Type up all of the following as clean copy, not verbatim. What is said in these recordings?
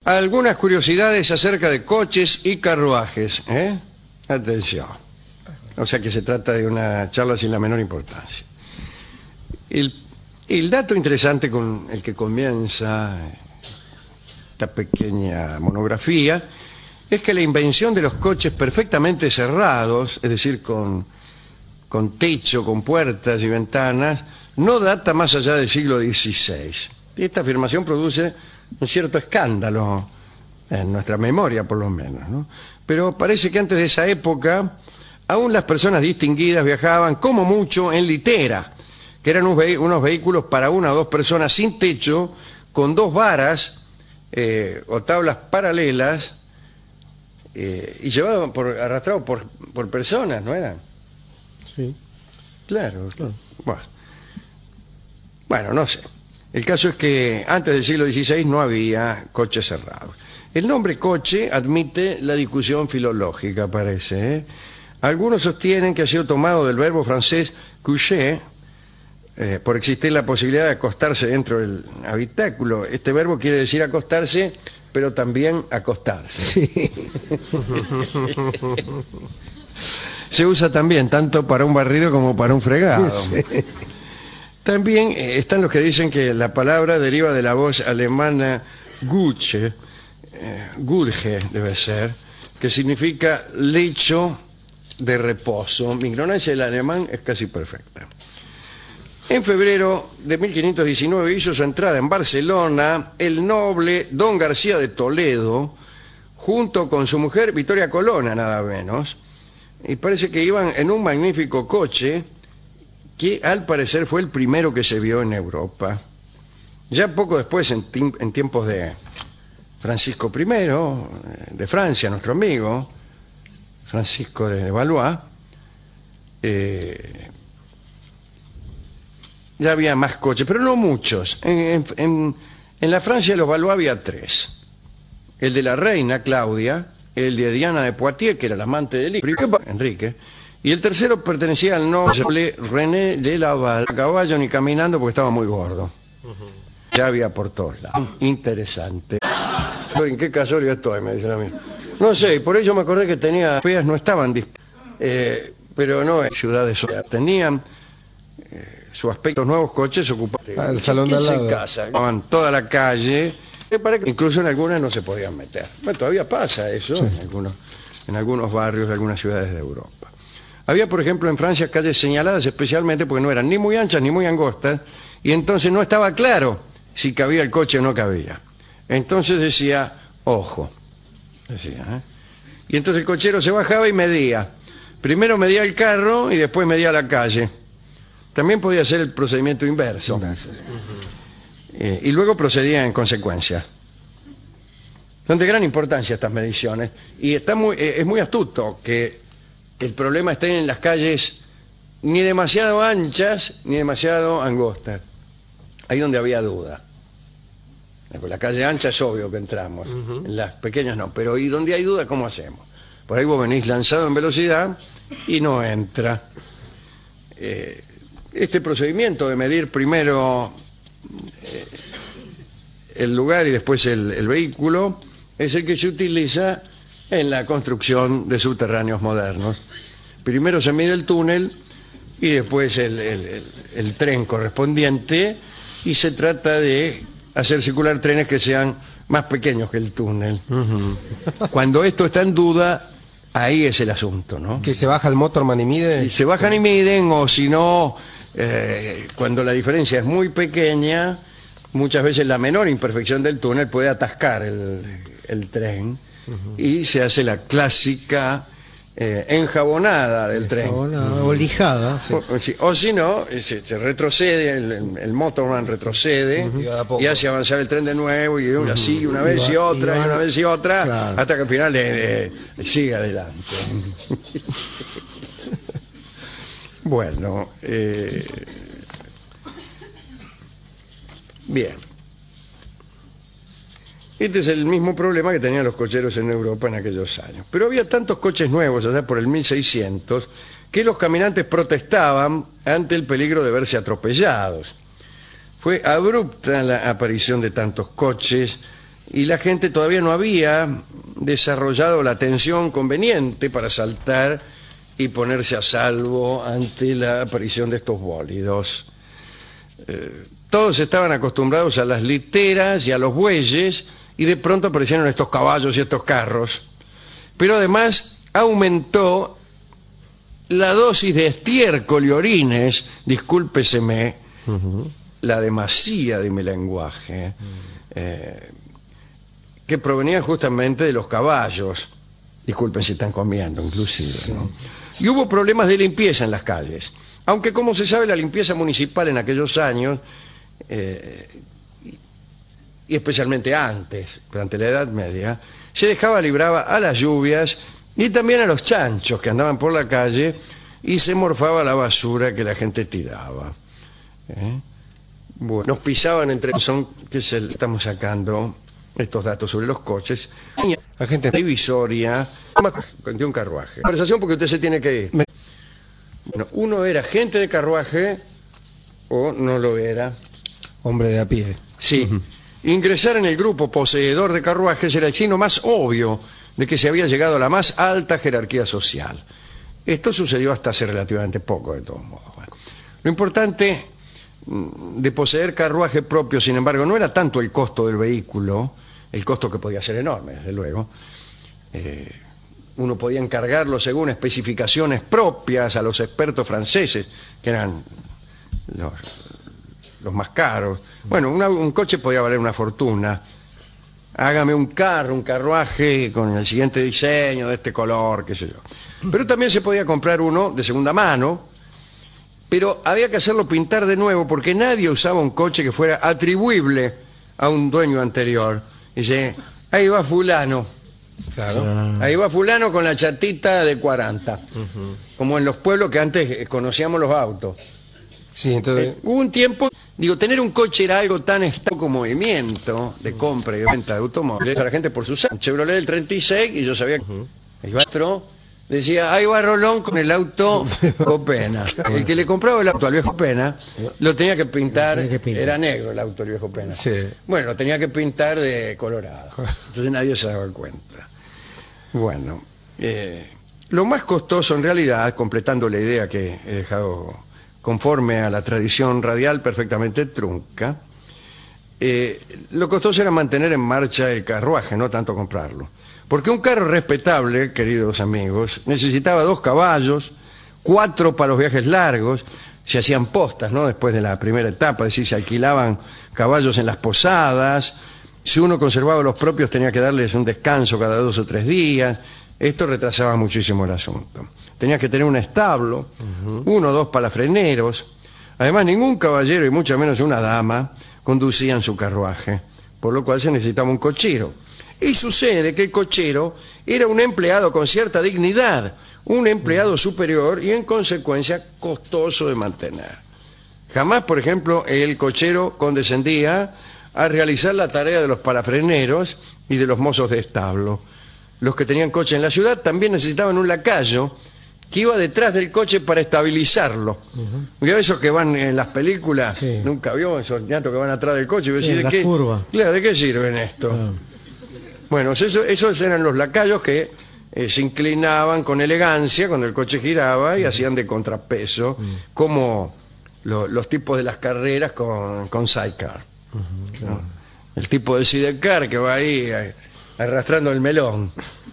Algunas curiosidades acerca de coches y carruajes. Atención. O sea que se trata de una charla sin la menor importancia. El dato interesante con el que comienza esta pequeña monografía es que la invención de los coches perfectamente cerrados, es decir, con techo, con puertas y ventanas, no data más allá del siglo XVI. Y esta afirmación produce un cierto escándalo en nuestra memoria, por lo menos, ¿no? Pero parece que antes de esa época aún las personas distinguidas viajaban como mucho en litera, que eran unos vehículos para una o dos personas sin techo, con dos varas o tablas paralelas y llevados arrastrados por personas, ¿no eran? Sí. Claro. Bueno, no sé. El caso es que antes del siglo XVI no había coches cerrados. El nombre coche admite la discusión filológica, parece, ¿eh? Algunos sostienen que ha sido tomado del verbo francés coucher, por existir la posibilidad de acostarse dentro del habitáculo. Este verbo quiere decir acostarse, pero también acostarse. Sí. Se usa también tanto para un barrido como para un fregado. Sí. También están los que dicen que la palabra deriva de la voz alemana Gutsche, Gurge debe ser, que significa lecho de reposo. Mi ignorancia del alemán es casi perfecta. En febrero de 1519 hizo su entrada en Barcelona el noble don García de Toledo, junto con su mujer Victoria Colonna, nada menos, y parece que iban en un magnífico coche que al parecer fue el primero que se vio en Europa. Ya poco después, en tiempos de Francisco I, de Francia, nuestro amigo, Francisco de Valois, ya había más coches, pero no muchos. En la Francia de los Valois había tres. El de la reina Claudia, el de Diana de Poitiers, que era la amante de Enrique, y el tercero pertenecía al noble René de Laval, a caballo ni caminando porque estaba muy gordo. Ya había por todos lados. Interesante. ¿En qué casorio estoy? Me dicen a mí. No sé, por ello me acordé que tenía... no estaban pero no en ciudades. Tenían su aspecto, nuevos coches ocupaban el salón de al lado. En casa, ocupaban toda la calle. Incluso en algunas no se podían meter. Bueno, todavía pasa eso, sí, en algunos barrios de algunas ciudades de Europa. Había, por ejemplo, en Francia calles señaladas especialmente porque no eran ni muy anchas ni muy angostas, y entonces no estaba claro si cabía el coche o no cabía. Entonces decía, ojo. Decía, ¿eh? Y entonces el cochero se bajaba y medía. Primero medía el carro y después medía la calle. También podía hacer el procedimiento inverso. Y luego procedía en consecuencia. Son de gran importancia estas mediciones. Y es muy astuto que el problema esté en las calles ni demasiado anchas ni demasiado angostas. Ahí donde había duda. Por la calle ancha es obvio que entramos, en las pequeñas no, pero ¿y donde hay duda cómo hacemos? Por ahí vos venís lanzado en velocidad y no entra. Este procedimiento de medir primero el lugar y después el vehículo es el que se utiliza en la construcción de subterráneos modernos. Primero se mide el túnel y después el tren correspondiente, y se trata de hacer circular trenes que sean más pequeños que el túnel. Cuando esto está en duda, ahí es el asunto, ¿no? Que se baja el motorman y mide. Y se bajan y miden, o si no, cuando la diferencia es muy pequeña, muchas veces la menor imperfección del túnel puede atascar el tren, y se hace la clásica enjabonada del tren. O lijada. Sí. O si no, se retrocede, el motorman retrocede y hace avanzar el tren de nuevo, y así una vez y otra, y una vez y otra, claro, hasta que al final sigue adelante. Bueno, bien. Este es el mismo problema que tenían los cocheros en Europa en aquellos años. Pero había tantos coches nuevos allá por el 1600 que los caminantes protestaban ante el peligro de verse atropellados. Fue abrupta la aparición de tantos coches y la gente todavía no había desarrollado la atención conveniente para saltar y ponerse a salvo ante la aparición de estos bólidos. Todos estaban acostumbrados a las literas y a los bueyes, y de pronto aparecieron estos caballos y estos carros. Pero además aumentó la dosis de estiércol y orines, discúlpeseme, la demasía de mi lenguaje, que provenían justamente de los caballos. Disculpen si están comiendo, inclusive, ¿no? Y hubo problemas de limpieza en las calles. Aunque, como se sabe, la limpieza municipal en aquellos años, y especialmente antes, durante la Edad Media, se dejaba librada a las lluvias y también a los chanchos que andaban por la calle, y se morfaba la basura que la gente tiraba. Bueno, nos pisaban entre... Estamos sacando estos datos sobre los coches. La gente divisoria de un carruaje. Conversación porque usted se tiene que ir. Bueno, uno era gente de carruaje o no lo era. Hombre de a pie. Sí. Ingresar en el grupo poseedor de carruajes era el signo más obvio de que se había llegado a la más alta jerarquía social. Esto sucedió hasta hace relativamente poco, de todos modos. Bueno, lo importante de poseer carruaje propio, sin embargo, no era tanto el costo del vehículo, el costo que podía ser enorme, desde luego. Uno podía encargarlo según especificaciones propias a los expertos franceses, que eran los más caros. Bueno, un coche podía valer una fortuna. Hágame un carruaje con el siguiente diseño, de este color, qué sé yo. Pero también se podía comprar uno de segunda mano, pero había que hacerlo pintar de nuevo porque nadie usaba un coche que fuera atribuible a un dueño anterior. Dice, ahí va fulano. Claro. Ahí va fulano con la chatita de 40. Como en los pueblos que antes conocíamos los autos. Sí, entonces... hubo un tiempo, tener un coche era algo tan como movimiento de compra y de venta de automóviles a la gente por sus años. Chevrolet del 36, y yo sabía que el otro decía, ahí va Rolón con el auto Pena. El que le compraba el auto al viejo Pena lo tenía que pintar, era negro el auto del viejo Pena. Sí. Bueno, lo tenía que pintar de colorado. Entonces nadie se daba cuenta. Bueno, lo más costoso en realidad, completando la idea que he dejado conforme a la tradición radial perfectamente trunca, lo costoso era mantener en marcha el carruaje, no tanto comprarlo. Porque un carro respetable, queridos amigos, necesitaba 2 caballos, 4 para los viajes largos, se hacían postas, ¿no? Después de la primera etapa, es decir, se alquilaban caballos en las posadas, si uno conservaba los propios tenía que darles un descanso cada 2 o 3 días, esto retrasaba muchísimo el asunto. Tenías que tener un establo, 1 o 2 palafreneros, además ningún caballero y mucho menos una dama conducían su carruaje, por lo cual se necesitaba un cochero. Y sucede que el cochero era un empleado con cierta dignidad, un empleado superior y en consecuencia costoso de mantener. Jamás, por ejemplo, el cochero condescendía a realizar la tarea de los palafreneros y de los mozos de establo. Los que tenían coche en la ciudad también necesitaban un lacayo que iba detrás del coche para estabilizarlo. ¿Vio esos que van en las películas? Sí. Nunca vio esos ñatos que van atrás del coche. Sí, ¿De qué? Claro, ¿de qué sirven esto? Bueno, esos eran los lacayos que se inclinaban con elegancia cuando el coche giraba y hacían de contrapeso, como los tipos de las carreras con sidecar. ¿No? El tipo de sidecar que va ahí arrastrando el melón.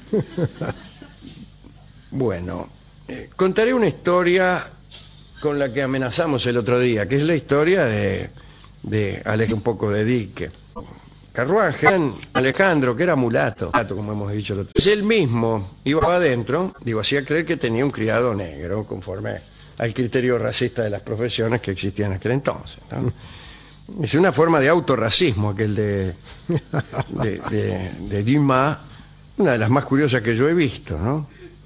Bueno, contaré una historia con la que amenazamos el otro día, que es la historia de un poco de dique. Carruaje, Alejandro, que era mulato, como hemos dicho el otro día. Él mismo iba adentro, hacía creer que tenía un criado negro, conforme al criterio racista de las profesiones que existían en aquel entonces, ¿no? Es una forma de autorracismo aquel de Dumas, una de las más curiosas que yo he visto, ¿no?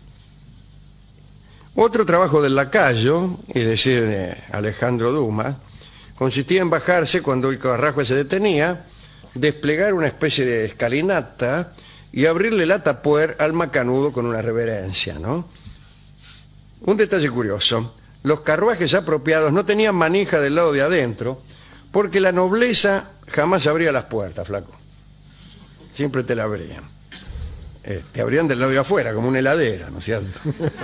Otro trabajo del lacayo, es decir, de Alejandro Dumas, consistía en bajarse cuando el carruaje se detenía, desplegar una especie de escalinata y abrirle la tapuer al macanudo con una reverencia, ¿no? Un detalle curioso, los carruajes apropiados no tenían manija del lado de adentro porque la nobleza jamás abría las puertas, flaco. siempre te la abrían. Te abrían del lado de afuera, como una heladera, ¿no es cierto?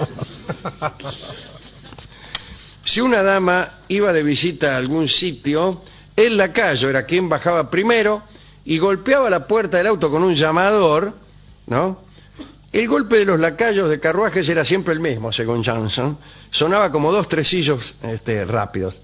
Si una dama iba de visita a algún sitio, el lacayo era quien bajaba primero y golpeaba la puerta del auto con un llamador, ¿no? El golpe de los lacayos de carruajes era siempre el mismo, según Johnson. Sonaba como 2 tresillos rápidos.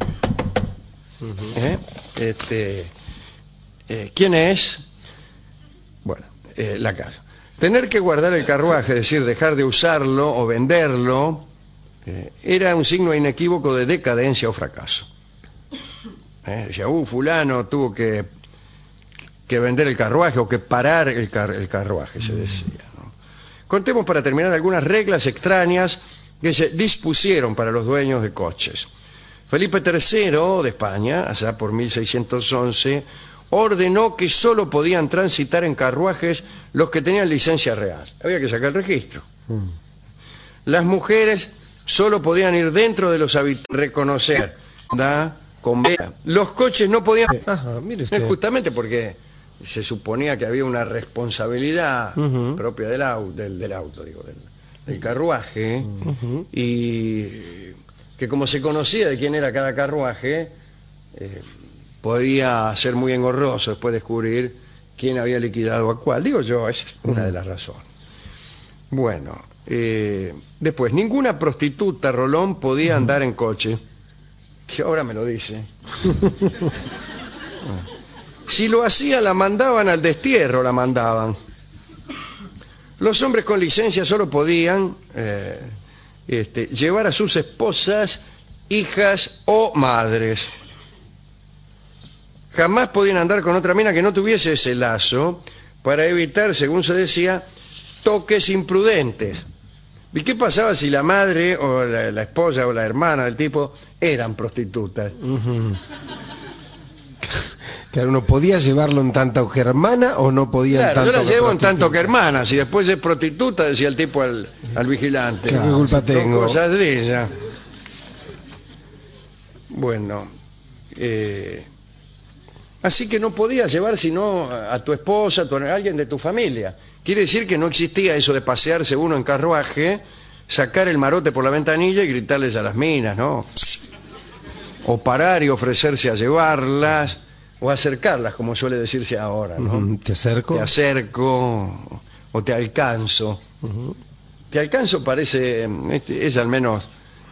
¿Quién es? Bueno, lacayo. Tener que guardar el carruaje, es decir, dejar de usarlo o venderlo, era un signo inequívoco de decadencia o fracaso. Decía, fulano tuvo que vender el carruaje o que parar el carruaje, se decía, ¿no? Contemos para terminar algunas reglas extrañas que se dispusieron para los dueños de coches. Felipe III de España, allá por 1611, ordenó que solo podían transitar en carruajes los que tenían licencia real. Había que sacar el registro. Las mujeres solo podían ir dentro de los habitaciones, reconocer, con vela. Los coches no podían... Ajá, mire usted. Justamente porque se suponía que había una responsabilidad propia del auto, digo, del carruaje, y que como se conocía de quién era cada carruaje, podía ser muy engorroso después descubrir quién había liquidado a cuál. Digo yo, esa es una de las razones. Bueno, después, ninguna prostituta, Rolón, podía andar en coche. Que ahora me lo dice. Si lo hacía, la mandaban al destierro, la mandaban. Los hombres con licencia solo podían llevar a sus esposas, hijas o madres. Jamás podían andar con otra mina que no tuviese ese lazo para evitar, según se decía, toques imprudentes. ¿Y qué pasaba si la madre o la esposa o la hermana del tipo eran prostitutas? Claro, ¿uno podía llevarlo en tanto que hermana o no podía claro, en tanto yo la que llevo en prostituta? tanto que hermana. Si después es prostituta, decía el tipo al vigilante. Claro, ¿qué culpa tengo? Son cosas de ella. Bueno, así que no podías llevar sino a tu esposa, a alguien de tu familia. Quiere decir que no existía eso de pasearse uno en carruaje, sacar el marote por la ventanilla y gritarles a las minas, ¿no? O parar y ofrecerse a llevarlas, o acercarlas, como suele decirse ahora, ¿no? ¿Te acerco? Te acerco, o te alcanzo. Te alcanzo parece, es al menos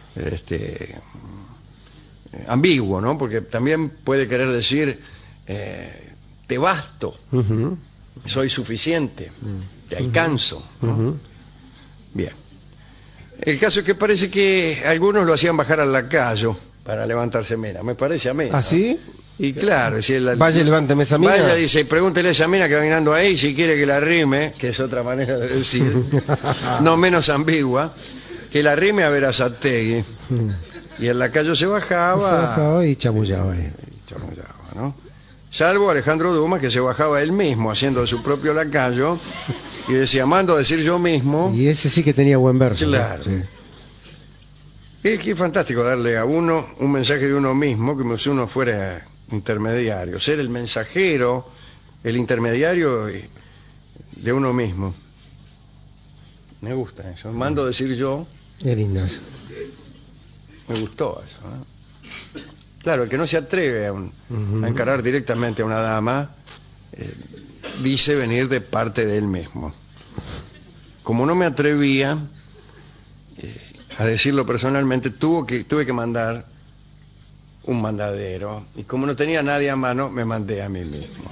ambiguo, ¿no? Porque también puede querer decir, te basto. Soy suficiente, te alcanzo, ¿no? Bien. El caso es que parece que algunos lo hacían bajar al lacayo para levantarse mina. Me parece a mí. ¿Ah, sí? Y claro, si vaya, levánteme esa mina. Vaya, dice, pregúntele a esa mina que va mirando ahí si quiere que la rime, que es otra manera de decir, no menos ambigua, que la rime a Verazategui. Y el lacayo se bajaba y chamullaba ahí. Chamullaba, ¿no? Salvo Alejandro Dumas, que se bajaba él mismo, haciendo su propio lacayo, y decía, mando a decir yo mismo. Y ese sí que tenía buen verso. Claro. ¿No? Sí. Es que es fantástico darle a uno un mensaje de uno mismo, como si uno fuera intermediario. Ser el mensajero, el intermediario de uno mismo. Me gusta eso. Mando a decir yo. Qué lindo eso. Me gustó eso, ¿no? Claro, el que no se atreve a encarar directamente a una dama, dice venir de parte de él mismo. Como no me atrevía a decirlo personalmente, tuve que mandar un mandadero. Y como no tenía nadie a mano, me mandé a mí mismo.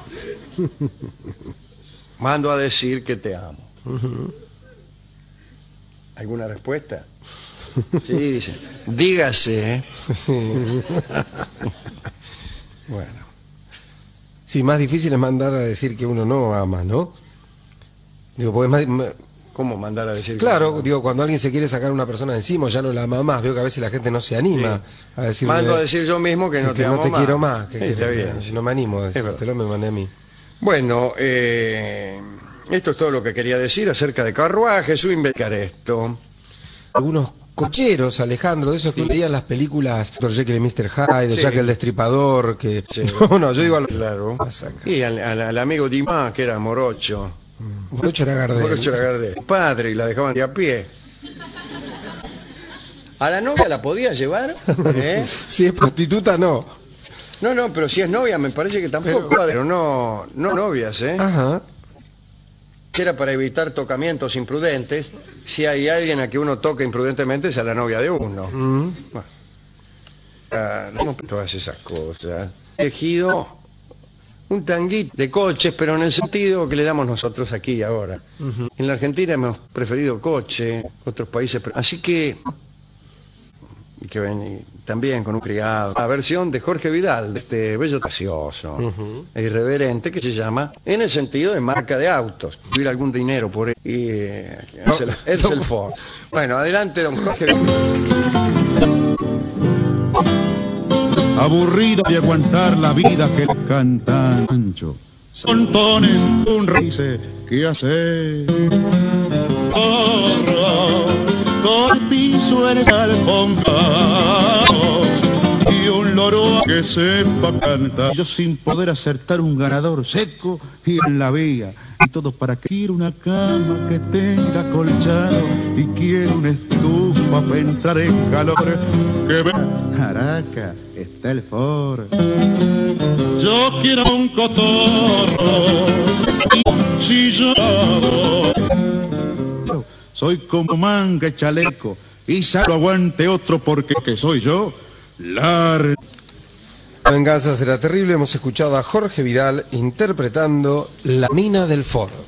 Mando a decir que te amo. ¿Alguna respuesta? Sí, dice. Dígase, ¿eh? Sí. Bueno. Sí, más difícil es mandar a decir que uno no ama, ¿no? Digo, porque ¿Cómo mandar a decir? Claro, que digo, cuando alguien se quiere sacar a una persona de encima, ya no la ama más. Veo que a veces la gente no se anima a decir. Mando a decir yo mismo que no te amo no te más. quiero más. Sí, está bien. Si no me animo a decírtelo, me mandé a mí. Bueno, esto es todo lo que quería decir acerca de carruajes o investigar esto. Algunos cocheros, Alejandro, de esos que veían las películas Dr. Jekyll y Mr. Hyde, Sí. Jack el Destripador, que... Sí. No, yo digo... Claro. Masaca. Y al amigo Dimas, que era morocho. Morocho era Gardel. Morocho era Gardel. Padre, y la dejaban de a pie. ¿A la novia la podía llevar? ¿Eh? Si es prostituta, no. No, pero si es novia me parece que tampoco. Pero no novias, ¿eh? Ajá. Que era para evitar tocamientos imprudentes. Si hay alguien a que uno toque imprudentemente es a la novia de uno. Bueno, no todas esas cosas. He elegido un tanguito de coches, pero en el sentido que le damos nosotros aquí y ahora. En la Argentina hemos preferido coche, otros países... Así que ven también con un criado. La versión de Jorge Vidal, de este bello gracioso e irreverente, que se llama, en el sentido de marca de autos. Tuviera algún dinero por él. Y es el Ford. Bueno, adelante, don Jorge. Aburrido de aguantar la vida que le canta Ancho. Montones, un rice, ¿qué hacer? Con piso en alfombra y un loro que sepa cantar. Yo sin poder acertar un ganador seco y en la vía. Y todo para que quiero una cama que tenga colchado y quiero una estufa para entrar en calor. Que ve Caraca, está el Ford. Yo quiero un cotorro y sillado. Soy como manga y chaleco y solo aguante otro porque que soy yo. La La venganza será terrible. Hemos escuchado a Jorge Vidal interpretando La mina del Ford.